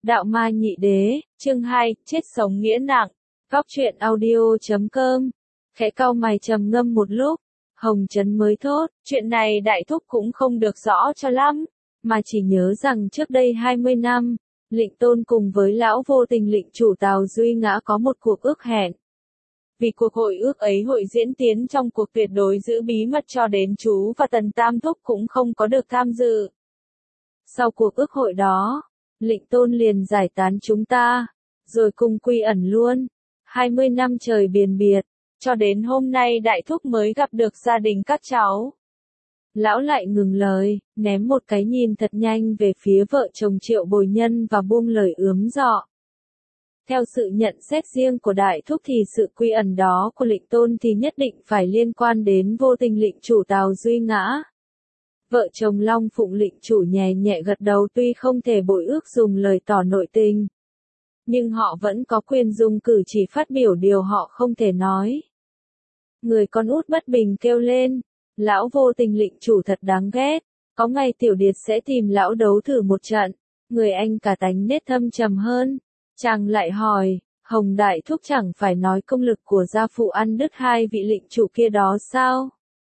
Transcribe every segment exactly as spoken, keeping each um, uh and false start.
Đạo ma nhị đế, chương hai, chết sống nghĩa nặng. Góc truyện audio chấm com. Khẽ cau mày trầm ngâm một lúc, Hồng Trấn mới thốt, chuyện này đại thúc cũng không được rõ cho lắm, mà chỉ nhớ rằng trước đây hai mươi năm, Lệnh Tôn cùng với lão vô tình lệnh chủ Tào Duy Ngã có một cuộc ước hẹn. Vì cuộc hội ước ấy hội diễn tiến trong cuộc tuyệt đối giữ bí mật cho đến chú và Tần Tam Thúc cũng không có được tham dự. Sau cuộc ước hội đó, Lệnh Tôn liền giải tán chúng ta, rồi cùng quy ẩn luôn. hai mươi năm trời biền biệt, cho đến hôm nay đại thúc mới gặp được gia đình các cháu. Lão lại ngừng lời, ném một cái nhìn thật nhanh về phía vợ chồng Triệu Bồi Nhân và buông lời ướm dọ. Theo sự nhận xét riêng của đại thúc thì sự quy ẩn đó của Lệnh Tôn thì nhất định phải liên quan đến vô tình lệnh chủ Tào Duy Ngã. Vợ chồng Long Phụng lệnh chủ nhẹ nhẹ gật đầu, tuy không thể bội ước dùng lời tỏ nội tình, nhưng họ vẫn có quyền dùng cử chỉ phát biểu điều họ không thể nói. Người con út bất bình kêu lên, lão vô tình lệnh chủ thật đáng ghét, có ngày tiểu điệt sẽ tìm lão đấu thử một trận. Người anh cả tánh nết thâm trầm hơn, chàng lại hỏi, Hồng đại thúc chẳng phải nói công lực của gia phụ ăn đứt hai vị lệnh chủ kia đó sao?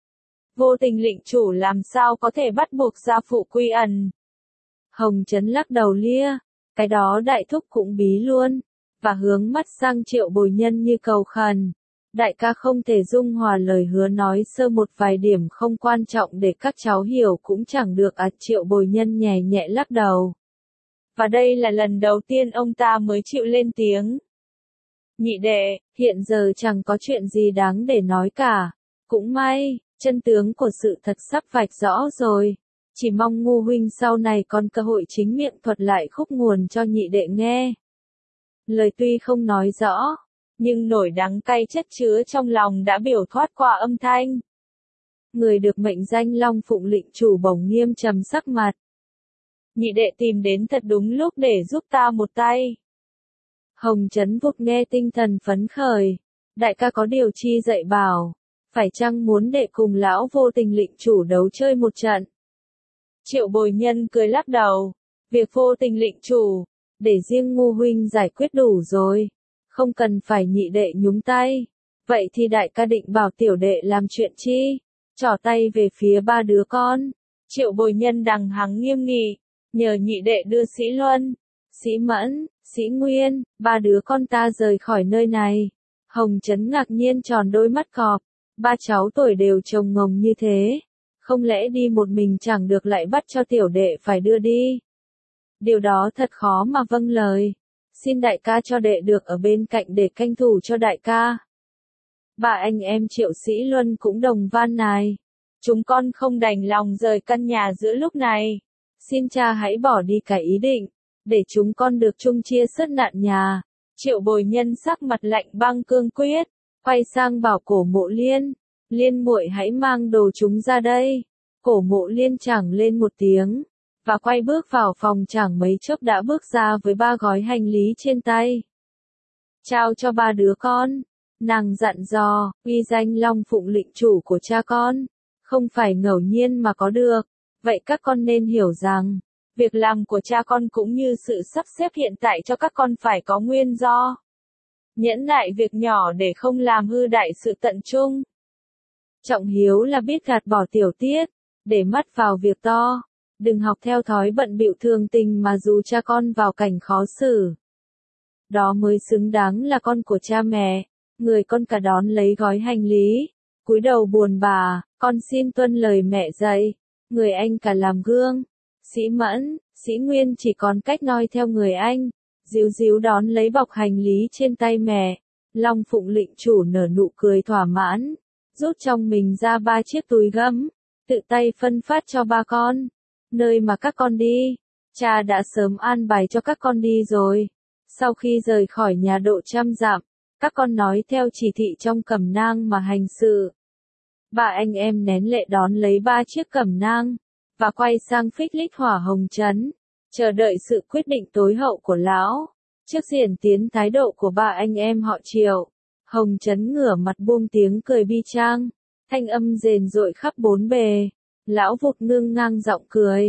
Vô tình lệnh chủ làm sao có thể bắt buộc gia phụ quy ẩn? Hồng Trấn lắc đầu lia, cái đó đại thúc cũng bí luôn, và hướng mắt sang Triệu Bồi Nhân như cầu khẩn. Đại ca không thể dung hòa lời hứa nói sơ một vài điểm không quan trọng để các cháu hiểu cũng chẳng được à? Triệu Bồi Nhân nhẹ nhẹ lắc đầu. Và đây là lần đầu tiên ông ta mới chịu lên tiếng. Nhị đệ, hiện giờ chẳng có chuyện gì đáng để nói cả. Cũng may, chân tướng của sự thật sắp vạch rõ rồi. Chỉ mong Ngu huynh sau này còn cơ hội chính miệng thuật lại khúc nguồn cho nhị đệ nghe. Lời tuy không nói rõ, nhưng nổi đắng cay chất chứa trong lòng đã biểu thoát qua âm thanh. Người được mệnh danh Long Phụng lệnh chủ bỗng nghiêm trầm sắc mặt. Nhị đệ tìm đến thật đúng lúc để giúp ta một tay. Hồng Trấn vụt nghe tinh thần phấn khởi. Đại ca có điều chi dạy bảo, phải chăng muốn đệ cùng lão vô tình lệnh chủ đấu chơi một trận? Triệu Bồi Nhân cười lắc đầu. Việc vô tình lệnh chủ, để riêng Ngu huynh giải quyết đủ rồi, không cần phải nhị đệ nhúng tay. Vậy thì đại ca định bảo tiểu đệ làm chuyện chi? Trỏ tay về phía ba đứa con. Triệu Bồi Nhân đằng hắng nghiêm nghị, nhờ nhị đệ đưa Sĩ Luân, Sĩ Mẫn, Sĩ Nguyên, ba đứa con ta rời khỏi nơi này. Hồng Trấn ngạc nhiên tròn đôi mắt cọp, ba cháu tuổi đều trông ngồng như thế, không lẽ đi một mình chẳng được lại bắt cho tiểu đệ phải đưa đi? Điều đó thật khó mà vâng lời. Xin đại ca cho đệ được ở bên cạnh để canh thủ cho đại ca. Ba anh em Triệu Sĩ Luân cũng đồng van nài. Chúng con không đành lòng rời căn nhà giữa lúc này. Xin cha hãy bỏ đi cái ý định, để chúng con được chung chia sớt nạn nhà. Triệu Bồi Nhân sắc mặt lạnh băng cương quyết, quay sang bảo Cổ Mộ Liên, Liên muội hãy mang đồ chúng ra đây. Cổ Mộ Liên chẳng lên một tiếng, và quay bước vào phòng, chẳng mấy chốc đã bước ra với ba gói hành lý trên tay. Trao cho ba đứa con, nàng dặn dò, uy danh Long Phụng lệnh chủ của cha con, không phải ngẫu nhiên mà có được. Vậy các con nên hiểu rằng, việc làm của cha con cũng như sự sắp xếp hiện tại cho các con phải có nguyên do. Nhẫn nại việc nhỏ để không làm hư đại sự tận trung. Trọng hiếu là biết gạt bỏ tiểu tiết, để mắt vào việc to. Đừng học theo thói bận bịu thường tình mà dù cha con vào cảnh khó xử. Đó mới xứng đáng là con của cha mẹ. Người con cả đón lấy gói hành lý, cúi đầu buồn bã, con xin tuân lời mẹ dạy. Người anh cả làm gương. Sĩ Mẫn, Sĩ Nguyên chỉ còn cách noi theo người anh, díu díu đón lấy bọc hành lý trên tay mẹ. Long Phụng lệnh chủ nở nụ cười thỏa mãn, rút trong mình ra ba chiếc túi gấm, tự tay phân phát cho ba con. Nơi mà các con đi, cha đã sớm an bài cho các con đi rồi. Sau khi rời khỏi nhà độ trăm dặm, các con nói theo chỉ thị trong cẩm nang mà hành sự. Ba anh em nén lệ đón lấy ba chiếc cẩm nang, và quay sang Phích Lịch Hỏa Hồng Trấn, chờ đợi sự quyết định tối hậu của lão. Trước diễn tiến thái độ của ba anh em họ Triệu, Hồng Trấn ngửa mặt buông tiếng cười bi trang, thanh âm rền rội khắp bốn bề. Lão vụt ngưng ngang giọng cười.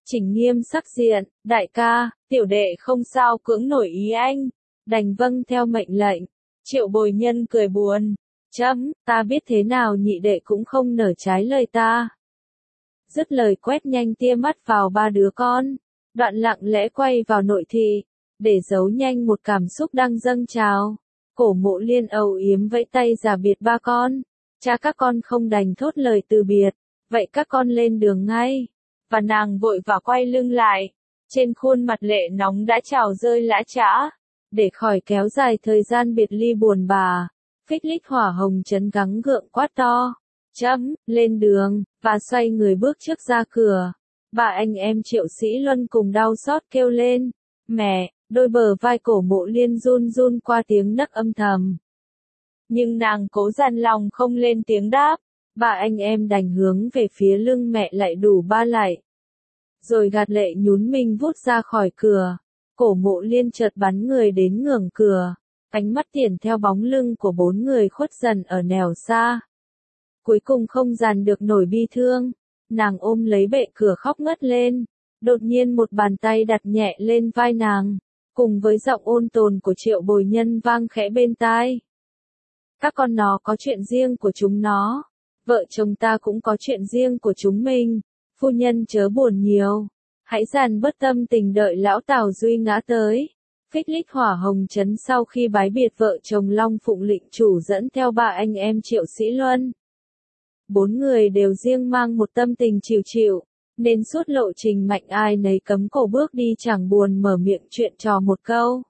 chỉnh nghiêm sắc diện, đại ca, tiểu đệ không sao cưỡng nổi ý anh, đành vâng theo mệnh lệnh. Triệu Bồi Nhân cười buồn, chấm, ta biết thế nào nhị đệ cũng không nở trái lời ta. Dứt lời quét nhanh tia mắt vào ba đứa con, đoạn lặng lẽ quay vào nội thị, để giấu nhanh một cảm xúc đang dâng trào. Cổ Mộ Liên âu yếm vẫy tay giả biệt ba con, cha các con không đành thốt lời từ biệt, vậy các con lên đường ngay. Và nàng vội vã quay lưng lại, trên khuôn mặt lệ nóng đã trào rơi lã chã, để khỏi kéo dài thời gian biệt ly buồn bà. Phích Lịch Hỏa Hồng Trấn gắng gượng quát to, chấm, lên đường, và xoay người bước trước ra cửa. Ba anh em Triệu Sĩ Luân cùng đau xót kêu lên, mẹ, đôi bờ vai Cổ Mộ Liên run run qua tiếng nấc âm thầm. Nhưng nàng cố dằn lòng không lên tiếng đáp, ba anh em đành hướng về phía lưng mẹ lại đủ ba lạy. Rồi gạt lệ nhún mình vút ra khỏi cửa. Cổ Mộ Liên chợt bắn người đến ngưỡng cửa, ánh mắt tiền theo bóng lưng của bốn người khuất dần ở nẻo xa. Cuối cùng không dằn được nổi bi thương, nàng ôm lấy bệ cửa khóc ngất lên. Đột nhiên một bàn tay đặt nhẹ lên vai nàng, cùng với giọng ôn tồn của Triệu Bồi Nhân vang khẽ bên tai. Các con nó có chuyện riêng của chúng nó, vợ chồng ta cũng có chuyện riêng của chúng mình, phu nhân chớ buồn nhiều, hãy dàn bớt tâm tình đợi lão Tào Duy ngã tới. Phích Lịch Hỏa Hồng Trấn sau khi bái biệt vợ chồng Long Phụng Lệnh chủ dẫn theo ba anh em Triệu Sĩ Luân. Bốn người đều riêng mang một tâm tình chịu chịu, nên suốt lộ trình mạnh ai nấy cấm cổ bước đi chẳng buồn mở miệng chuyện trò một câu.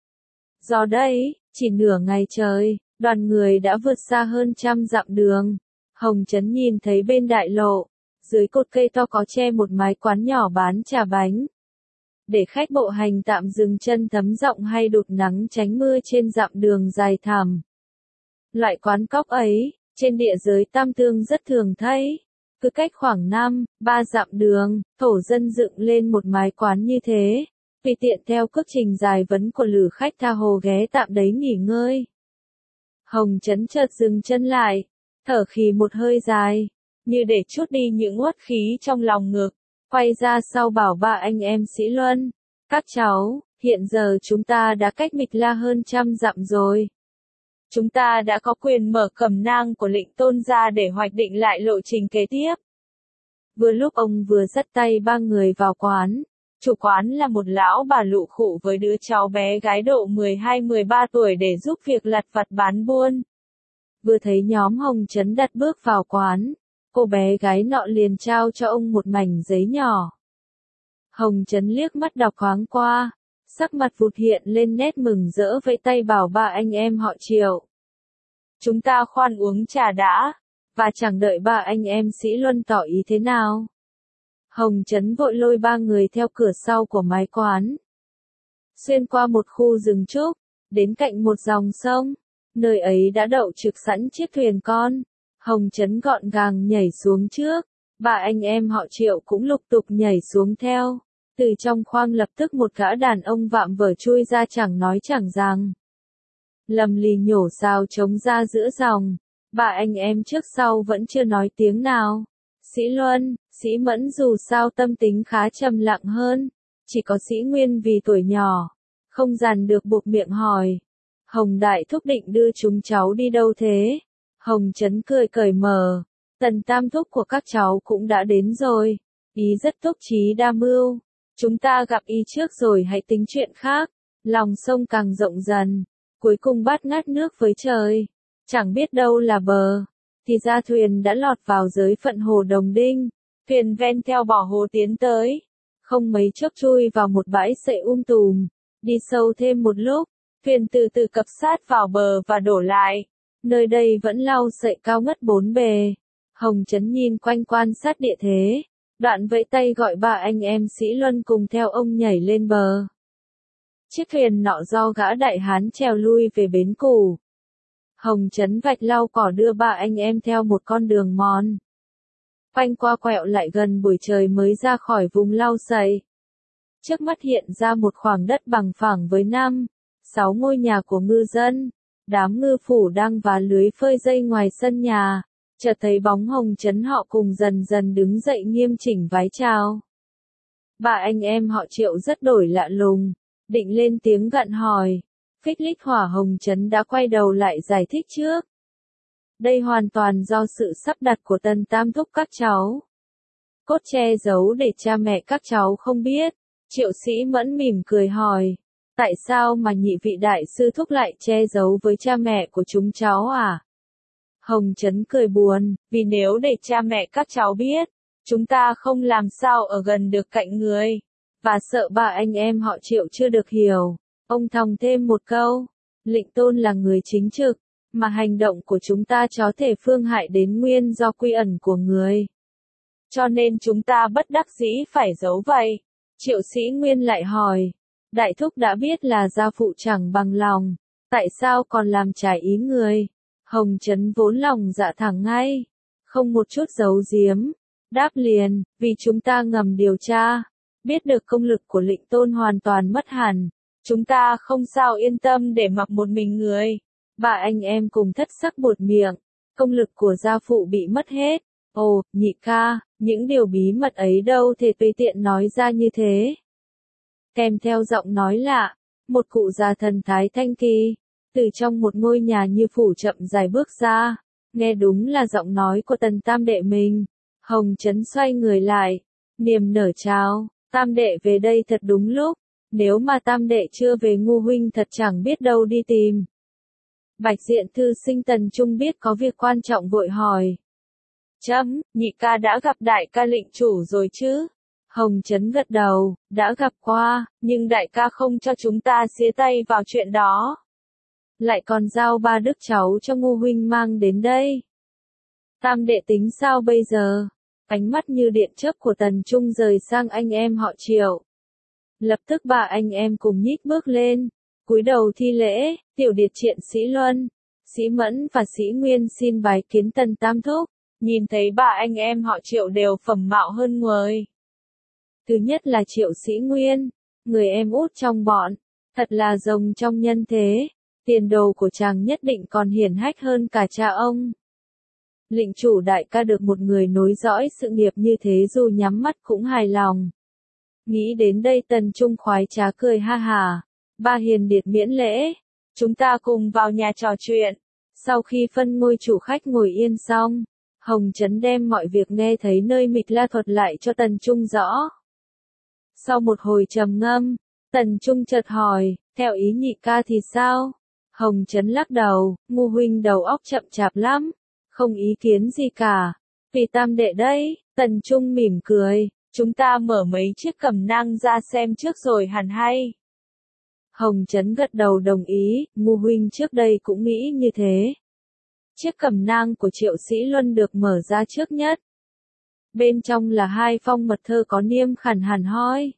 Do đây, chỉ nửa ngày trời, đoàn người đã vượt xa hơn trăm dặm đường. Hồng Trấn nhìn thấy bên đại lộ, dưới cột cây to có che một mái quán nhỏ bán trà bánh. Để khách bộ hành tạm dừng chân thấm giọng hay đụt nắng tránh mưa trên dặm đường dài thẳm. Loại quán cóc ấy, trên địa giới Tam Tương rất thường thấy. Cứ cách khoảng năm, ba dặm đường, thổ dân dựng lên một mái quán như thế, vì tiện theo cước trình dài vấn của lữ khách tha hồ ghé tạm đấy nghỉ ngơi. Hồng Trấn chợt dừng chân lại, thở khì một hơi dài, như để trút đi những uất khí trong lòng ngực, quay ra sau bảo ba anh em Sĩ Luân, các cháu, hiện giờ chúng ta đã cách Mịch La hơn trăm dặm rồi. Chúng ta đã có quyền mở cẩm nang của Lệnh Tôn ra để hoạch định lại lộ trình kế tiếp. Vừa lúc ông vừa dắt tay ba người vào quán, chủ quán là một lão bà lụ khụ với đứa cháu bé gái độ mười hai mười ba tuổi để giúp việc lặt vặt bán buôn. Vừa thấy nhóm Hồng Trấn đặt bước vào quán, cô bé gái nọ liền trao cho ông một mảnh giấy nhỏ. Hồng Trấn liếc mắt đọc thoáng qua, sắc mặt vụt hiện lên nét mừng rỡ vẫy tay bảo ba anh em họ Triệu. Chúng ta khoan uống trà đã, và chẳng đợi ba anh em Sĩ Luân tỏ ý thế nào. Hồng Trấn vội lôi ba người theo cửa sau của mái quán. Xuyên qua một khu rừng trúc, đến cạnh một dòng sông, nơi ấy đã đậu trực sẵn chiếc thuyền con. Hồng Trấn gọn gàng nhảy xuống trước, ba anh em họ Triệu cũng lục tục nhảy xuống theo. Từ trong khoang lập tức một gã đàn ông vạm vỡ chui ra chẳng nói chẳng rằng. Lầm lì nhổ xào trống ra giữa dòng, ba anh em trước sau vẫn chưa nói tiếng nào. Sĩ Luân, Sĩ Mẫn dù sao tâm tính khá trầm lặng hơn, chỉ có Sĩ Nguyên vì tuổi nhỏ, không dằn được buộc miệng hỏi. Hồng Đại Thúc định đưa chúng cháu đi đâu thế? Hồng Trấn cười cởi mở, Tần Tam Thúc của các cháu cũng đã đến rồi, ý rất túc trí đa mưu. Chúng ta gặp y trước rồi hãy tính chuyện khác. Lòng sông càng rộng dần, cuối cùng bát ngát nước với trời, chẳng biết đâu là bờ. Thì ra thuyền đã lọt vào giới phận hồ Đồng Đinh, thuyền ven theo bỏ hồ tiến tới, không mấy chốc chui vào một bãi sậy um tùm. Đi sâu thêm một lúc, thuyền từ từ cập sát vào bờ và đổ lại. Nơi đây vẫn lau sậy cao ngất bốn bề. Hồng Trấn nhìn quanh quan sát địa thế, đoạn vẫy tay gọi ba anh em Sĩ Luân cùng theo ông nhảy lên bờ. Chiếc thuyền nọ do gã đại hán chèo lui về bến cù. Hồng Trấn vạch lau cỏ đưa ba anh em theo một con đường mòn. Quanh qua quẹo lại gần buổi trời mới ra khỏi vùng lau sậy. Trước mắt hiện ra một khoảng đất bằng phẳng với năm, sáu ngôi nhà của ngư dân. Đám ngư phủ đang vá lưới phơi dây ngoài sân nhà. Chợt thấy bóng Hồng Trấn họ cùng dần dần đứng dậy nghiêm chỉnh vái chào. Ba anh em họ Triệu rất đổi lạ lùng, định lên tiếng gặn hỏi. Phích Lịch Hỏa Hồng Trấn đã quay đầu lại giải thích trước. Đây hoàn toàn do sự sắp đặt của Tần Tam Thúc các cháu. Cốt che giấu để cha mẹ các cháu không biết. Triệu Sĩ Mẫn mỉm cười hỏi. Tại sao mà nhị vị đại sư thúc lại che giấu với cha mẹ của chúng cháu à? Hồng Trấn cười buồn, vì nếu để cha mẹ các cháu biết, chúng ta không làm sao ở gần được cạnh người. Và sợ ba anh em họ Triệu chưa được hiểu. Ông thòng thêm một câu. Lệnh Tôn là người chính trực, mà hành động của chúng ta có thể phương hại đến nguyên do quy ẩn của người. Cho nên chúng ta bất đắc dĩ phải giấu vậy. Triệu Sĩ Nguyên lại hỏi. Đại thúc đã biết là gia phụ chẳng bằng lòng. Tại sao còn làm trái ý người? Hồng Trấn vốn lòng dạ thẳng ngay. Không một chút giấu giếm. Đáp liền, vì chúng ta ngầm điều tra. Biết được công lực của Lệnh Tôn hoàn toàn mất hẳn. Chúng ta không sao yên tâm để mặc một mình người. Ba anh em cùng thất sắc buột miệng. Công lực của gia phụ bị mất hết. Ồ, nhị ca, những điều bí mật ấy đâu thể tùy tiện nói ra như thế. Kèm theo giọng nói lạ, một cụ già thần thái thanh kỳ, từ trong một ngôi nhà như phủ chậm dài bước ra. Nghe đúng là giọng nói của Tần Tam đệ mình. Hồng Trấn xoay người lại, niềm nở chào. Tam đệ về đây thật đúng lúc. Nếu mà Tam đệ chưa về Ngu huynh thật chẳng biết đâu đi tìm. Bạch Diện thư sinh Tần Trung biết có việc quan trọng vội hỏi. Chấm, nhị ca đã gặp đại ca lệnh chủ rồi chứ? Hồng Trấn gật đầu, đã gặp qua, nhưng đại ca không cho chúng ta xía tay vào chuyện đó. Lại còn giao ba đứa cháu cho Ngu huynh mang đến đây. Tam đệ tính sao bây giờ? Ánh mắt như điện chớp của Tần Trung rời sang anh em họ Triệu. Lập tức ba anh em cùng nhích bước lên, cúi đầu thi lễ. Tiểu điệt triện Sĩ Luân, Sĩ Mẫn và Sĩ Nguyên xin bái kiến Tần Tam Thúc. Nhìn thấy ba anh em họ Triệu đều phẩm mạo hơn người. Thứ nhất là Triệu Sĩ Nguyên, người em út trong bọn, thật là rồng trong nhân thế. Tiền đồ của chàng nhất định còn hiển hách hơn cả cha ông. Lệnh chủ đại ca được một người nối dõi sự nghiệp như thế dù nhắm mắt cũng hài lòng. Nghĩ đến đây Tần Trung khoái trá cười ha hà. Ba hiền điệt miễn lễ. Chúng ta cùng vào nhà trò chuyện. Sau khi phân ngôi chủ khách ngồi yên xong, Hồng Trấn đem mọi việc nghe thấy nơi Mịch La thuật lại cho Tần Trung rõ. Sau một hồi trầm ngâm, Tần Trung chợt hỏi, theo ý nhị ca thì sao? Hồng Trấn lắc đầu, Ngu huynh đầu óc chậm chạp lắm, không ý kiến gì cả. Vì Tam đệ đây, Tần Trung mỉm cười, chúng ta mở mấy chiếc cẩm nang ra xem trước rồi hẳn hay. Hồng Trấn gật đầu đồng ý, Ngu huynh trước đây cũng nghĩ như thế. Chiếc cẩm nang của Triệu Sĩ Luân được mở ra trước nhất. Bên trong là hai phong mật thơ có niêm khản hẳn hoi.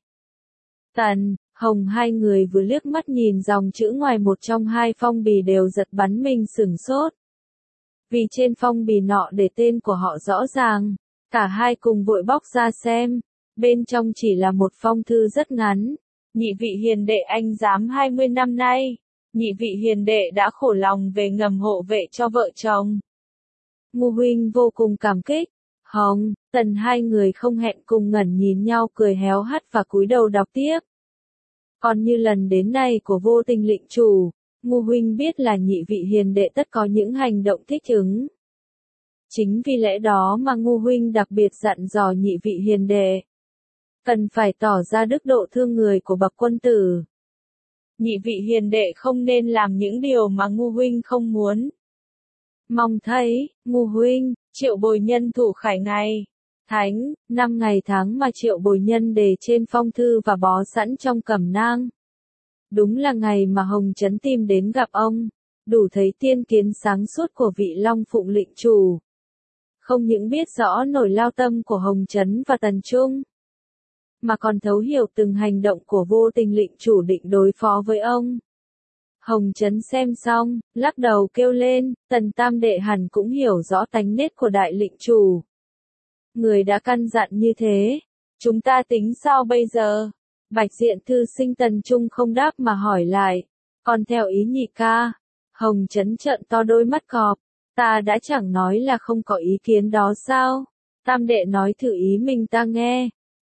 Tần, Hồng hai người vừa liếc mắt nhìn dòng chữ ngoài một trong hai phong bì đều giật bắn mình sửng sốt. Vì trên phong bì nọ để tên của họ rõ ràng, cả hai cùng vội bóc ra xem. Bên trong chỉ là một phong thư rất ngắn. Nhị vị hiền đệ anh giám hai mươi năm nay. Nhị vị hiền đệ đã khổ lòng về ngầm hộ vệ cho vợ chồng. Ngu huynh vô cùng cảm kích. Hồng, Tần hai người không hẹn cùng ngẩn nhìn nhau cười héo hắt và cúi đầu đọc tiếp. Còn như lần đến nay của vô tình lệnh chủ, Ngu huynh biết là nhị vị hiền đệ tất có những hành động thích ứng. Chính vì lẽ đó mà Ngu huynh đặc biệt dặn dò nhị vị hiền đệ. Cần phải tỏ ra đức độ thương người của bậc quân tử. Nhị vị hiền đệ không nên làm những điều mà Ngu huynh không muốn. Mong thấy, Ngu huynh, Triệu Bồi Nhân thủ khải ngày. Thánh, năm ngày tháng mà Triệu Bồi Nhân đề trên phong thư và bó sẵn trong cẩm nang. Đúng là ngày mà Hồng Trấn tìm đến gặp ông, đủ thấy tiên kiến sáng suốt của vị Long Phụng lệnh chủ. Không những biết rõ nỗi lao tâm của Hồng Trấn và Tần Trung, mà còn thấu hiểu từng hành động của vô tình lệnh chủ định đối phó với ông. Hồng Trấn xem xong, lắc đầu kêu lên, Tần Tam đệ hẳn cũng hiểu rõ tánh nết của đại lệnh chủ. Người đã căn dặn như thế, chúng ta tính sao bây giờ? Bạch Diện thư sinh Tần Trung không đáp mà hỏi lại, còn theo ý nhị ca? Hồng Trấn trợn to đôi mắt cọp, ta đã chẳng nói là không có ý kiến đó sao? Tam đệ nói thử ý mình ta nghe.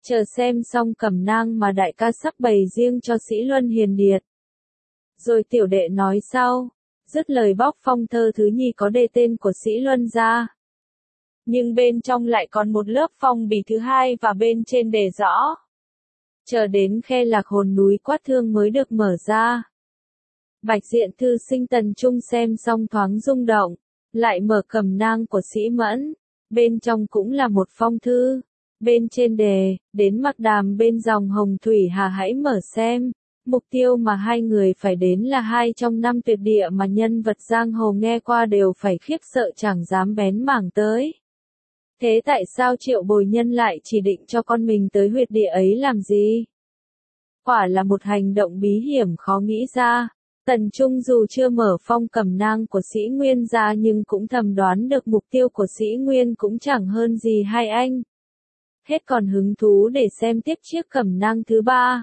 Chờ xem xong cẩm nang mà đại ca sắp bày riêng cho Sĩ Luân hiền điệt. Rồi tiểu đệ nói sau, dứt lời bóc phong thơ thứ nhì có đề tên của Sĩ Luân ra. Nhưng bên trong lại còn một lớp phong bì thứ hai và bên trên đề rõ. Chờ đến khe lạc hồn núi Quát Thương mới được mở ra. Bạch Diện thư sinh Tần Trung xem xong thoáng rung động, lại mở cẩm nang của Sĩ Mẫn, bên trong cũng là một phong thư, bên trên đề, đến Mặc Đàm bên dòng Hồng Thủy Hà hãy mở xem, mục tiêu mà hai người phải đến là hai trong năm tuyệt địa mà nhân vật giang hồ nghe qua đều phải khiếp sợ chẳng dám bén mảng tới. Thế tại sao Triệu Bồi Nhân lại chỉ định cho con mình tới huyệt địa ấy làm gì? Quả là một hành động bí hiểm khó nghĩ ra. Tần Trung dù chưa mở phong cẩm nang của Sĩ Nguyên ra nhưng cũng thầm đoán được mục tiêu của Sĩ Nguyên cũng chẳng hơn gì hai anh. Hết còn hứng thú để xem tiếp chiếc cẩm nang thứ ba.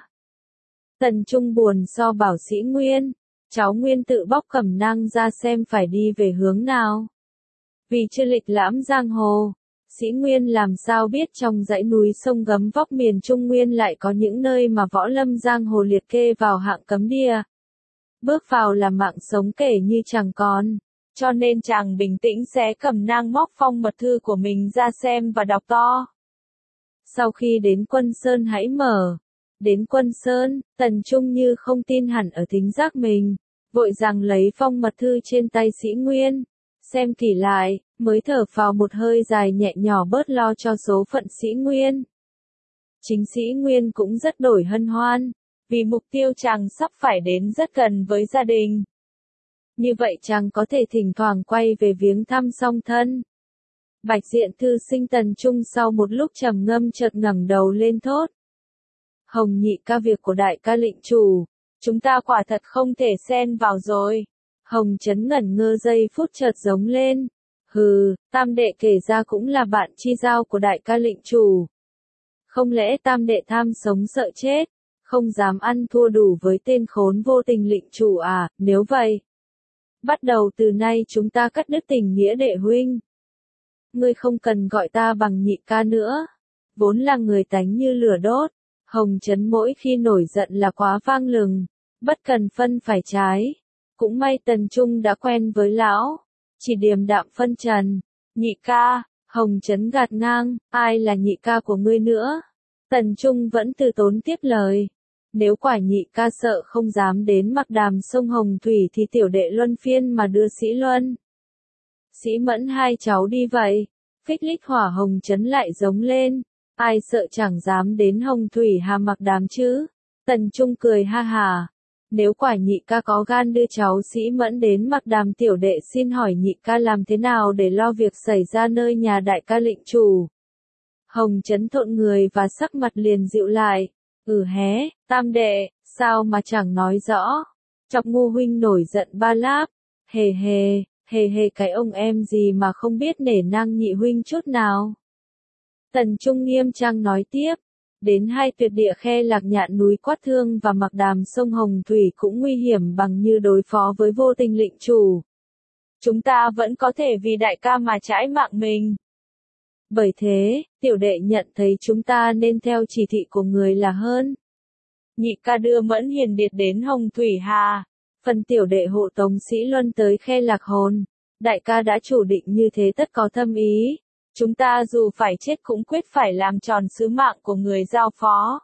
Tần Trung buồn so bảo Sĩ Nguyên, cháu Nguyên tự bóc cẩm nang ra xem phải đi về hướng nào. Vì chưa lịch lãm giang hồ, Sĩ Nguyên làm sao biết trong dãy núi sông gấm vóc miền Trung Nguyên lại có những nơi mà võ lâm giang hồ liệt kê vào hạng cấm địa. Bước vào là mạng sống kể như chẳng còn, cho nên chàng bình tĩnh xé cẩm nang móc phong mật thư của mình ra xem và đọc to. Sau khi đến Quân Sơn hãy mở. Đến Quân Sơn, Tần Trung như không tin hẳn ở thính giác mình, vội rằng lấy phong mật thư trên tay Sĩ Nguyên, xem kỹ lại, mới thở phào một hơi dài nhẹ nhỏ bớt lo cho số phận Sĩ Nguyên. Chính Sĩ Nguyên cũng rất đổi hân hoan, vì mục tiêu chàng sắp phải đến rất gần với gia đình. Như vậy chàng có thể thỉnh thoảng quay về viếng thăm song thân. Bạch Diện thư sinh Tần Trung sau một lúc trầm ngâm chợt ngẩng đầu lên thốt. Hồng nhị ca, việc của đại ca lệnh chủ, chúng ta quả thật không thể xen vào rồi. Hồng Trấn ngẩn ngơ giây phút chợt giống lên. Hừ, tam đệ kể ra cũng là bạn chi giao của đại ca lệnh chủ. Không lẽ tam đệ tham sống sợ chết, không dám ăn thua đủ với tên khốn vô tình lệnh chủ à? Nếu vậy, bắt đầu từ nay chúng ta cắt đứt tình nghĩa đệ huynh. Ngươi không cần gọi ta bằng nhị ca nữa, vốn là người tánh như lửa đốt. Hồng Trấn mỗi khi nổi giận là quá vang lừng, bất cần phân phải trái. Cũng may Tần Trung đã quen với lão, chỉ điềm đạm phân trần. Nhị ca, Hồng Trấn gạt ngang, ai là nhị ca của ngươi nữa? Tần Trung vẫn từ tốn tiếp lời. Nếu quả nhị ca sợ không dám đến Mặc Đàm sông Hồng Thủy thì tiểu đệ luân phiên mà đưa Sĩ Luân, Sĩ Mẫn hai cháu đi vậy. Phích Lịch Hỏa Hồng Trấn lại giống lên. Ai sợ chẳng dám đến Hồng Thủy Hà Mặc Đàm chứ? Tần Trung cười ha hà. Nếu quả nhị ca có gan đưa cháu Sĩ Mẫn đến Mặc Đàm, tiểu đệ xin hỏi nhị ca làm thế nào để lo việc xảy ra nơi nhà đại ca lệnh chủ? Hồng Trấn thộn người và sắc mặt liền dịu lại. Ừ hé, tam đệ, sao mà chẳng nói rõ? Chọc ngu huynh nổi giận ba láp. Hề hề, hề hề cái ông em gì mà không biết nể nang nhị huynh chút nào. Tần Trung nghiêm trang nói tiếp. Đến hai tuyệt địa khe Lạc Nhạn núi Quát Thương và Mặc Đàm sông Hồng Thủy cũng nguy hiểm bằng như đối phó với vô tình lệnh chủ. Chúng ta vẫn có thể vì đại ca mà trãi mạng mình. Bởi thế, tiểu đệ nhận thấy chúng ta nên theo chỉ thị của người là hơn. Nhị ca đưa Mẫn hiền điệt đến Hồng Thủy Hà, phần tiểu đệ hộ tống Sĩ Luân tới khe Lạc Hồn. Đại ca đã chủ định như thế tất có thâm ý. Chúng ta dù phải chết cũng quyết phải làm tròn sứ mạng của người giao phó.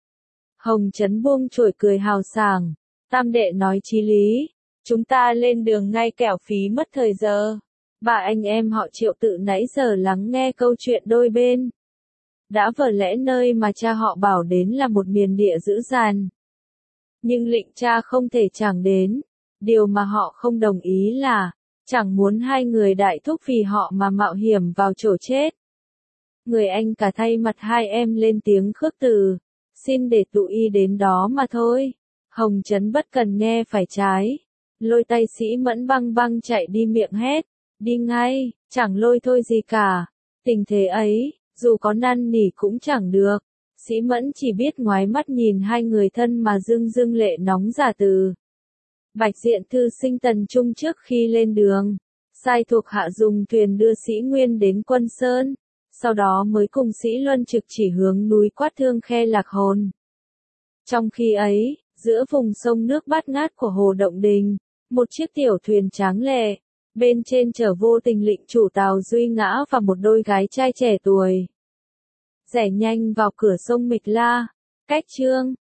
Hồng Trấn buông chổi cười hào sảng. Tam đệ nói chí lý. Chúng ta lên đường ngay kẻo phí mất thời giờ. Bà anh em họ Triệu tự nãy giờ lắng nghe câu chuyện đôi bên. Đã vờ lẽ nơi mà cha họ bảo đến là một miền địa dữ dằn. Nhưng lệnh cha không thể chẳng đến. Điều mà họ không đồng ý là chẳng muốn hai người đại thúc vì họ mà mạo hiểm vào chỗ chết. Người anh cả thay mặt hai em lên tiếng khước từ. Xin để tụi y đến đó mà thôi. Hồng Trấn bất cần nghe phải trái. Lôi tay Sĩ Mẫn băng băng chạy đi miệng hét. Đi ngay, chẳng lôi thôi gì cả. Tình thế ấy, dù có năn nỉ cũng chẳng được. Sĩ Mẫn chỉ biết ngoái mắt nhìn hai người thân mà dưng dưng lệ nóng giả từ. Bạch Diện thư sinh Tần Trung trước khi lên đường, sai thuộc hạ dùng thuyền đưa Sĩ Nguyên đến Quân Sơn. sau đó mới cùng Sĩ Luân trực chỉ hướng núi Quát Thương Khe lạc hồn. Trong khi ấy, giữa vùng sông nước bát ngát của Hồ Động Đình, một chiếc tiểu thuyền tráng lệ, bên trên chở Vô Tình lĩnh chủ Tào Duy Ngã và một đôi gái trai trẻ tuổi. Rẽ nhanh vào cửa sông Mịch La, cách chương